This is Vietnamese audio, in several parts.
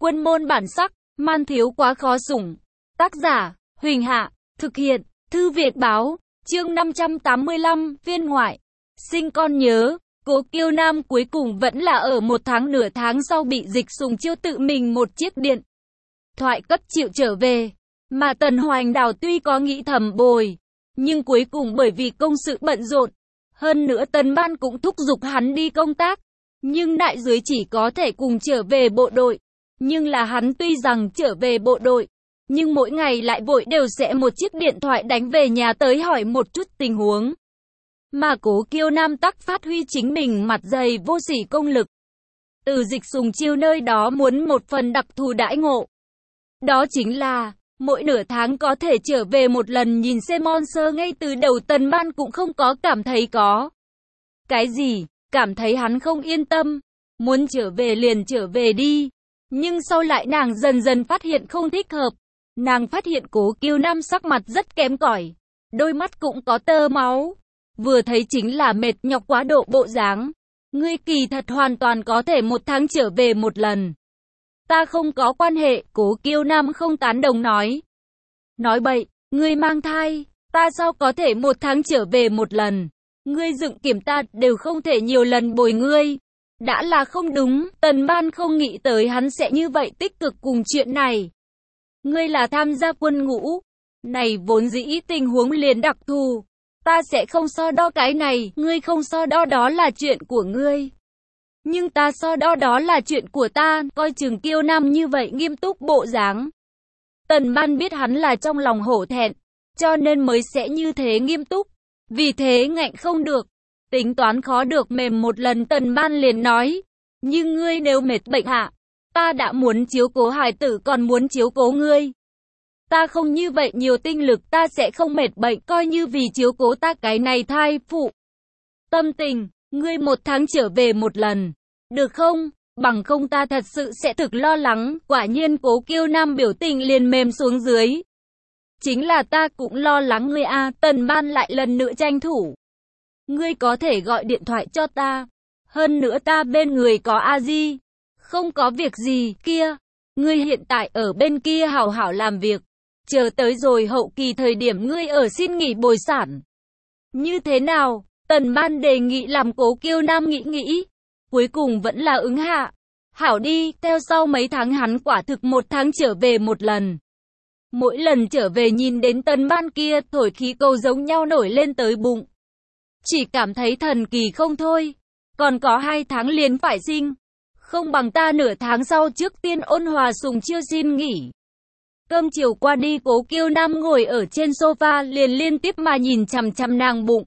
Quân môn bản sắc, man thiếu quá khó sủng. Tác giả, Huỳnh Hạ, thực hiện, Thư Việt Báo, chương 585, viên ngoại. Sinh con nhớ, Cố Kiêu Nam cuối cùng vẫn là ở một tháng nửa tháng sau bị Dịch Sùng Chiêu tự mình một chiếc điện thoại cất chịu trở về. Mà Tần Hoành Đào tuy có nghĩ thầm bồi, nhưng cuối cùng bởi vì công sự bận rộn, hơn nữa Tần Ban cũng thúc giục hắn đi công tác, nhưng đại dưới chỉ có thể cùng trở về bộ đội. Nhưng là hắn tuy rằng trở về bộ đội, nhưng mỗi ngày lại vội đều sẽ một chiếc điện thoại đánh về nhà tới hỏi một chút tình huống. Mà Cố Kiêu Nam tắc phát huy chính mình mặt dày vô sỉ công lực. Từ Dịch Sùng Chiêu nơi đó muốn một phần đặc thù đãi ngộ. Đó chính là, mỗi nửa tháng có thể trở về một lần nhìn xem Monster. Ngay từ đầu Tần Ban cũng không có cảm thấy có cái gì, cảm thấy hắn không yên tâm, muốn trở về liền trở về đi. Nhưng sau lại nàng dần dần phát hiện không thích hợp. Nàng phát hiện Cố Kiêu Nam sắc mặt rất kém cỏi, đôi mắt cũng có tơ máu, vừa thấy chính là mệt nhọc quá độ bộ dáng. Ngươi kỳ thật hoàn toàn có thể một tháng trở về một lần. Ta không có quan hệ, Cố Kiêu Nam không tán đồng nói. Nói bậy, ngươi mang thai, ta sao có thể một tháng trở về một lần? Ngươi dựng kiểm ta đều không thể nhiều lần bồi ngươi. Đã là không đúng, Tần Ban không nghĩ tới hắn sẽ như vậy tích cực cùng chuyện này. Ngươi là tham gia quân ngũ, này vốn dĩ tình huống liền đặc thù. Ta sẽ không so đo cái này, ngươi không so đo đó là chuyện của ngươi. Nhưng ta so đo đó là chuyện của ta, coi chừng Kiêu Nam như vậy nghiêm túc bộ dáng. Tần Ban biết hắn là trong lòng hổ thẹn, cho nên mới sẽ như thế nghiêm túc. Vì thế ngạnh không được, tính toán khó được mềm một lần. Tần Ban liền nói, nhưng ngươi nếu mệt bệnh hạ, ta đã muốn chiếu cố hài tử còn muốn chiếu cố ngươi. Ta không như vậy nhiều tinh lực, ta sẽ không mệt bệnh, coi như vì chiếu cố ta cái này thai phụ. Tâm tình, ngươi một tháng trở về một lần, được không? Bằng không ta thật sự sẽ thực lo lắng. Quả nhiên Cố Kiêu Nam biểu tình liền mềm xuống dưới. Chính là ta cũng lo lắng ngươi a. Tần Ban lại lần nữa tranh thủ. Ngươi có thể gọi điện thoại cho ta. Hơn nữa ta bên người có a di. Không có việc gì, kia. Ngươi hiện tại ở bên kia hảo hảo làm việc. Chờ tới rồi hậu kỳ thời điểm ngươi ở xin nghỉ bồi sản. Như thế nào? Tần Ban đề nghị làm Cố Kiêu Nam nghĩ. Cuối cùng vẫn là ứng hạ. Hảo đi, theo sau mấy tháng hắn quả thực một tháng trở về một lần. Mỗi lần trở về nhìn đến Tần Ban kia thổi khí cầu giống nhau nổi lên tới bụng. Chỉ cảm thấy thần kỳ không thôi. Còn có 2 tháng liền phải sinh. Không bằng ta nửa tháng sau trước tiên ôn hòa Sùng Chiêu xin nghỉ. Cơm chiều qua đi, Cố Kiêu Nam ngồi ở trên sofa liền liên tiếp mà nhìn chằm chằm nàng bụng.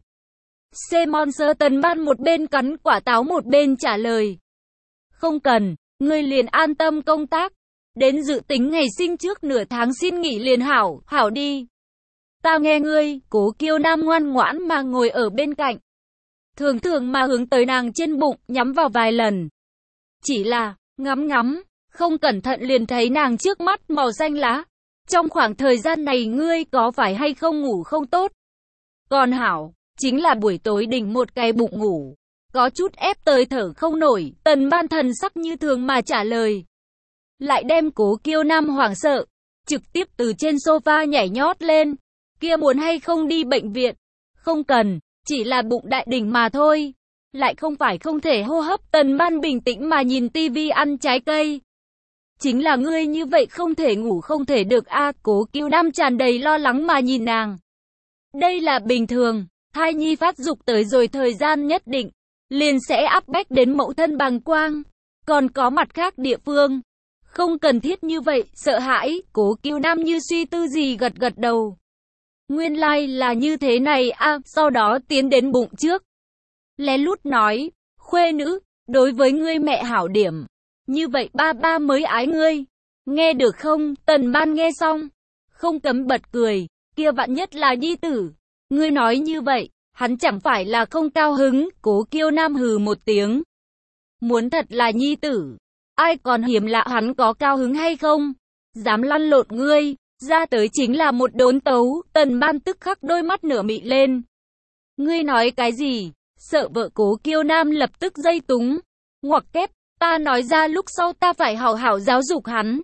Monster. Tần Ban một bên cắn quả táo một bên trả lời. Không cần, ngươi liền an tâm công tác. Đến dự tính ngày sinh trước nửa tháng xin nghỉ liền hảo, hảo đi. Ta nghe ngươi. Cố Kiêu Nam ngoan ngoãn mà ngồi ở bên cạnh. Thường thường mà hướng tới nàng trên bụng, nhắm vào vài lần. Chỉ là, ngắm, không cẩn thận liền thấy nàng trước mắt màu xanh lá. Trong khoảng thời gian này ngươi có phải hay không ngủ không tốt? Còn hảo, chính là buổi tối đỉnh một cái bụng ngủ. Có chút ép tới thở không nổi. Tần Ban thần sắc như thường mà trả lời. Lại đem Cố Kiêu Nam hoảng sợ, trực tiếp từ trên sofa nhảy nhót lên. Kia muốn hay không đi bệnh viện? Không cần, chỉ là bụng đại đỉnh mà thôi. Lại không phải không thể hô hấp. Tần Ban bình tĩnh mà nhìn tivi ăn trái cây. Chính là ngươi như vậy không thể ngủ không thể được a. Cố Kiêu Nam tràn đầy lo lắng mà nhìn nàng. Đây là bình thường, thai nhi phát dục tới rồi thời gian nhất định, liền sẽ áp bách đến mẫu thân bàng quang. Còn có mặt khác địa phương, không cần thiết như vậy. Sợ hãi. Cố Kiêu Nam như suy tư gì gật gật đầu. Nguyên lai là như thế này a. Sau đó tiến đến bụng trước, lén lút nói, khuê nữ, đối với ngươi mẹ hảo điểm. Như vậy ba mới ái ngươi. Nghe được không? Tần Ban nghe xong, không cấm bật cười. Kia vạn nhất là nhi tử. Ngươi nói như vậy, hắn chẳng phải là không cao hứng. Cố Kiêu Nam hừ một tiếng. Muốn thật là nhi tử, ai còn hiếm lạ hắn có cao hứng hay không? Dám lăn lộn ngươi, ra tới chính là một đốn tấu. Tần Ban tức khắc đôi mắt nửa mị lên. Ngươi nói cái gì? Sợ vợ Cố Kiêu Nam lập tức dây túng, ngoặc kép. Ta nói ra lúc sau ta phải hảo hảo giáo dục hắn.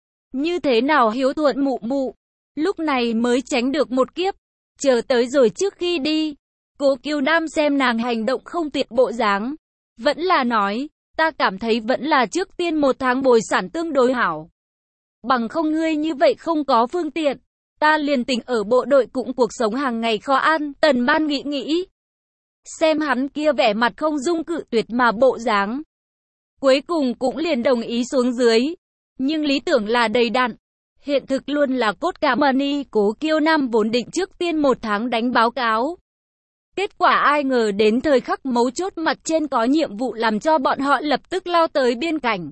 Như thế nào hiếu thuận mụ mụ, lúc này mới tránh được một kiếp. Chờ tới rồi trước khi đi, Cố Kiều Nam xem nàng hành động không tiện bộ dáng, vẫn là nói, ta cảm thấy vẫn là trước tiên 1 tháng bồi sản tương đối hảo. Bằng không ngươi như vậy không có phương tiện, ta liền tình ở bộ đội cũng cuộc sống hàng ngày khó ăn. Tần Ban nghĩ. Xem hắn kia vẻ mặt không dung cự tuyệt mà bộ dáng. Cuối cùng cũng liền đồng ý xuống dưới. Nhưng lý tưởng là đầy đặn, hiện thực luôn là cốt cả money. Cố Kiều Nam vốn định trước tiên 1 tháng đánh báo cáo. Kết quả ai ngờ đến thời khắc mấu chốt mặt trên có nhiệm vụ làm cho bọn họ lập tức lao tới biên cảnh.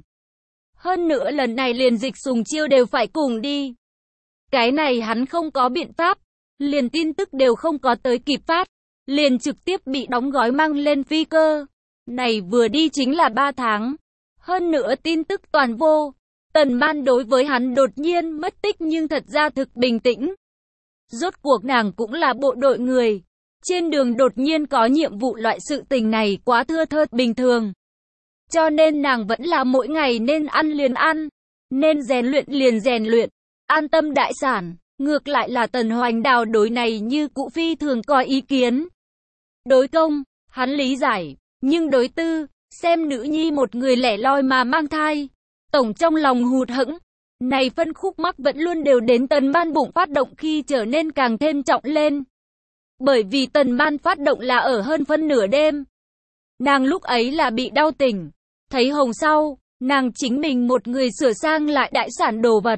Hơn nữa lần này liền Dịch Sùng Chiêu đều phải cùng đi. Cái này hắn không có biện pháp, liền tin tức đều không có tới kịp phát, liền trực tiếp bị đóng gói mang lên phi cơ. Này vừa đi chính là 3 tháng. Hơn nữa tin tức toàn vô. Tần Ban đối với hắn đột nhiên mất tích nhưng thật ra thực bình tĩnh. Rốt cuộc nàng cũng là bộ đội người. Trên đường đột nhiên có nhiệm vụ loại sự tình này quá thưa thớt bình thường. Cho nên nàng vẫn là mỗi ngày nên ăn liền ăn, nên rèn luyện liền rèn luyện, an tâm đại sản. Ngược lại là Tần Hoành Đào đối này như cũ phi thường có ý kiến. Đối công, hắn lý giải, nhưng đối tư, xem nữ nhi một người lẻ loi mà mang thai, tổng trong lòng hụt hẫng. Này phân khúc mắc vẫn luôn đều đến Tần Ban bụng phát động khi trở nên càng thêm trọng lên. Bởi vì Tần Ban phát động là ở hơn phân nửa đêm. Nàng lúc ấy là bị đau tỉnh. Thấy hồng sau, nàng chính mình một người sửa sang lại đại sản đồ vật.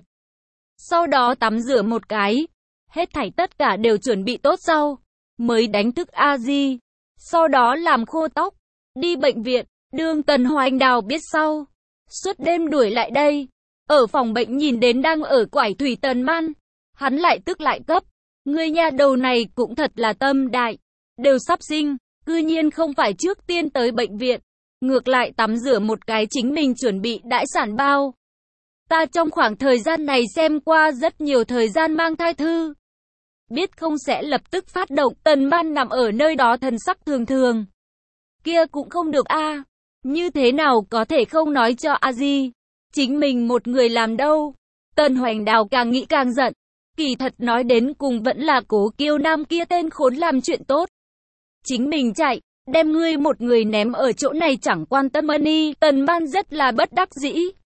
Sau đó tắm rửa một cái. Hết thảy tất cả đều chuẩn bị tốt sau. Mới đánh thức A Di. Sau đó làm khô tóc. Đi bệnh viện. Đương Tần Hoành Đào biết sau. Suốt đêm đuổi lại đây. Ở phòng bệnh nhìn đến đang ở quải thủy Tần Man. Hắn lại tức lại cấp. Người nhà đầu này cũng thật là tâm đại. Đều sắp sinh. Cư nhiên không phải trước tiên tới bệnh viện. Ngược lại tắm rửa một cái chính mình chuẩn bị đại sản bao. Ta trong khoảng thời gian này xem qua rất nhiều thời gian mang thai thư. Biết không sẽ lập tức phát động. Tần Ban nằm ở nơi đó thần sắc thường thường. Kia cũng không được a. Như thế nào có thể không nói cho A Di. Chính mình một người làm đâu. Tần Hoành Đào càng nghĩ càng giận. Kỳ thật nói đến cùng vẫn là Cố Kiều Nam kia tên khốn làm chuyện tốt. Chính mình chạy, đem ngươi một người ném ở chỗ này chẳng quan tâm money. Tần Ban rất là bất đắc dĩ.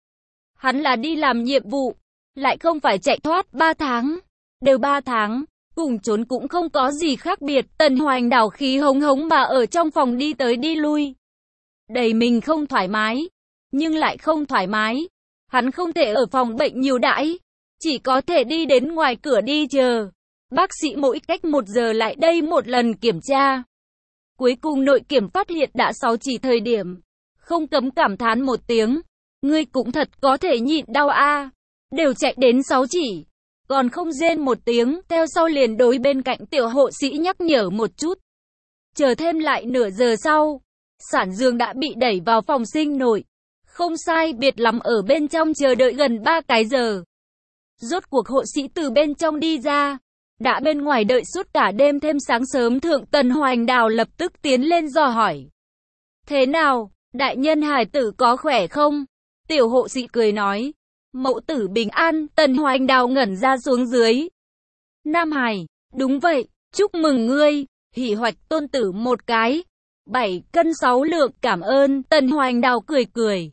Hắn là đi làm nhiệm vụ, lại không phải chạy thoát 3 tháng. Đều 3 tháng, cùng trốn cũng không có gì khác biệt. Tần Hoành Đào khí hống hống mà ở trong phòng đi tới đi lui. Đầy mình không thoải mái, nhưng lại không thoải mái. Hắn không thể ở phòng bệnh nhiều đãi, chỉ có thể đi đến ngoài cửa đi chờ. Bác sĩ mỗi cách 1 giờ lại đây một lần kiểm tra. Cuối cùng nội kiểm phát hiện đã 6 chỉ thời điểm. Không cấm cảm thán một tiếng. Ngươi cũng thật có thể nhịn đau a. Đều chạy đến 6 chỉ. Còn không rên một tiếng. Theo sau liền đối bên cạnh tiểu hộ sĩ nhắc nhở một chút. Chờ thêm lại nửa giờ sau. Sản Dương đã bị đẩy vào phòng sinh nội. Không sai biệt lắm ở bên trong chờ đợi gần 3 cái giờ. Rốt cuộc hộ sĩ từ bên trong đi ra. Đã bên ngoài đợi suốt cả đêm thêm sáng sớm thượng. Tần Hoành Đào lập tức tiến lên dò hỏi. Thế nào, đại nhân hài tử có khỏe không? Tiểu hộ sĩ cười nói. Mẫu tử bình an. Tần Hoành Đào ngẩn ra xuống dưới. Nam Hải, đúng vậy, chúc mừng ngươi, hỉ hoạch tôn tử một cái. 7 cân 6 lượng cảm ơn. Tần Hoành Đào cười cười.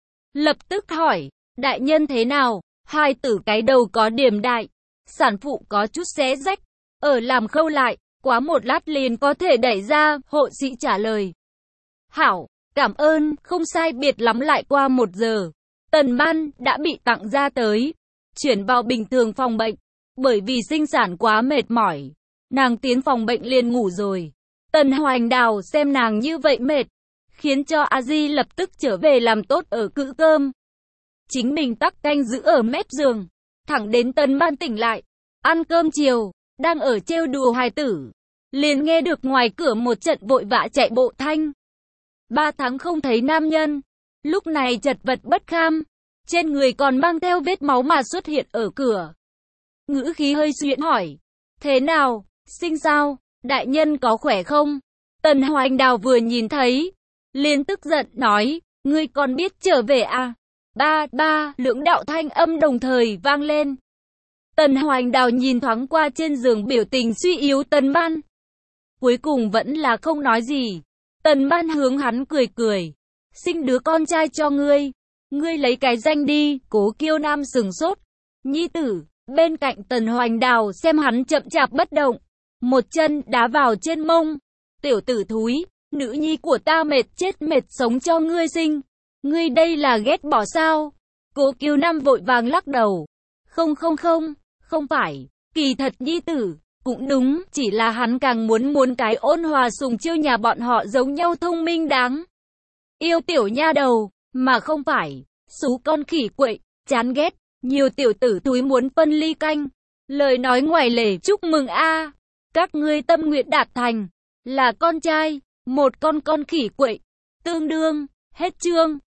Lập tức hỏi, đại nhân thế nào? Hai tử cái đầu có điểm đại. Sản phụ có chút xé rách, ở làm khâu lại, quá một lát liền có thể đẩy ra. Hộ sĩ trả lời. Hảo, cảm ơn. Không sai biệt lắm lại qua 1 giờ. Tần Ban đã bị tặng ra tới, chuyển vào bình thường phòng bệnh. Bởi vì sinh sản quá mệt mỏi, nàng tiến phòng bệnh liền ngủ rồi. Tần Hoành Đào xem nàng như vậy mệt, khiến cho A Di lập tức trở về làm tốt ở cữ cơm. Chính mình tắc canh giữ ở mép giường, thẳng đến Tần Ban tỉnh lại, ăn cơm chiều, đang ở trêu đùa hài tử, liền nghe được ngoài cửa một trận vội vã chạy bộ thanh. 3 tháng không thấy nam nhân, lúc này chật vật bất kham, trên người còn mang theo vết máu mà xuất hiện ở cửa. Ngữ khí hơi xuyễn hỏi, thế nào, sinh sao, đại nhân có khỏe không? Tần Hoành Đào vừa nhìn thấy, liền tức giận nói, Ngươi còn biết trở về à? Ba, lưỡng đạo thanh âm đồng thời vang lên. Tần Hoành Đào nhìn thoáng qua trên giường biểu tình suy yếu Tần Ban. Cuối cùng vẫn là không nói gì. Tần Ban hướng hắn cười cười. Sinh đứa con trai cho ngươi. Ngươi lấy cái danh đi. Cố Kiêu Nam sừng sốt. Nhi tử. Bên cạnh Tần Hoành Đào xem hắn chậm chạp bất động. Một chân đá vào trên mông. Tiểu tử thúi. Nữ nhi của ta mệt chết mệt sống cho ngươi sinh. Ngươi đây là ghét bỏ sao? Cố Kiêu Nam vội vàng lắc đầu. Không phải. Kỳ thật nhi tử. Cũng đúng, chỉ là hắn càng muốn cái Ôn Hòa Sùng Chiêu nhà bọn họ giống nhau thông minh đáng yêu tiểu nha đầu, mà không phải xú con khỉ quậy, chán ghét, nhiều tiểu tử thúi muốn phân ly canh. Lời nói ngoài lề chúc mừng a, các ngươi tâm nguyện đạt thành, là con trai, một con khỉ quậy, tương đương, hết chương.